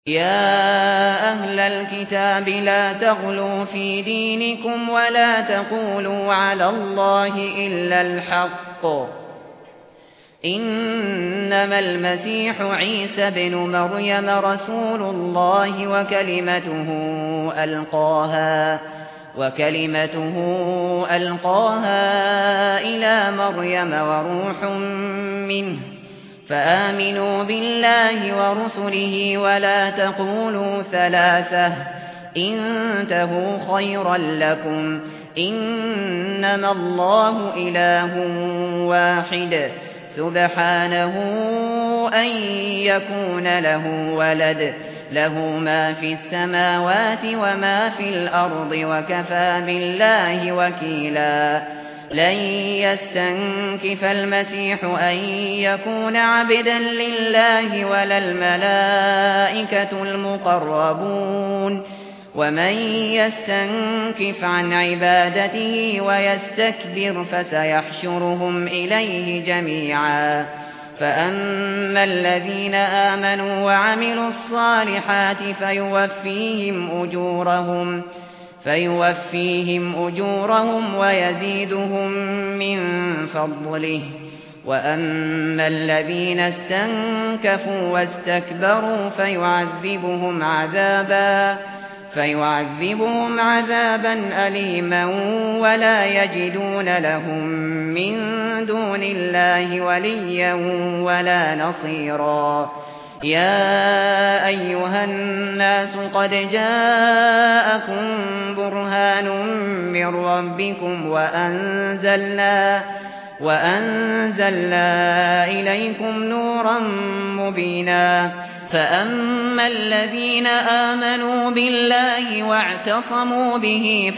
يا أهل الكتاب لا تغلوا في دينكم ولا تقولوا على الله إلا الحق إنما المسيح عيسى بن مريم رسول الله وكلمته ألقاها إلى مريم وروح منه فآمنوا بالله ورسله ولا تقولوا ثلاثة انتهوا خيرا لكم إنما الله إله واحد سبحانه أن يكون له ولد له ما في السماوات وما في الأرض وكفى بالله وكيلا لن يستنكف المسيح أن يكون عبدا لله ولا الملائكة المقربون ومن يستنكف عن عبادته ويستكبر فسيحشرهم إليه جميعا فأما الذين آمنوا وعملوا الصالحات فيوفيهم أجورهم ويزيدهم من فضله وأما الذين استنكفوا واستكبروا فيعذبهم عذابا أليما ولا يجدون لهم من دون الله وليا ولا نصيرا يا أيها الناس قد جاءكم برهان من ربكم وأنزلنا إليكم نورا مبينا فأما الذين آمنوا بالله واعتصموا به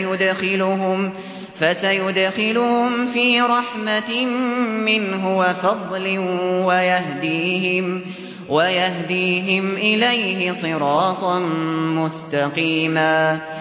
فسيدخلهم في رحمة منه وفضل ويهديهم إليه صراطا مستقيما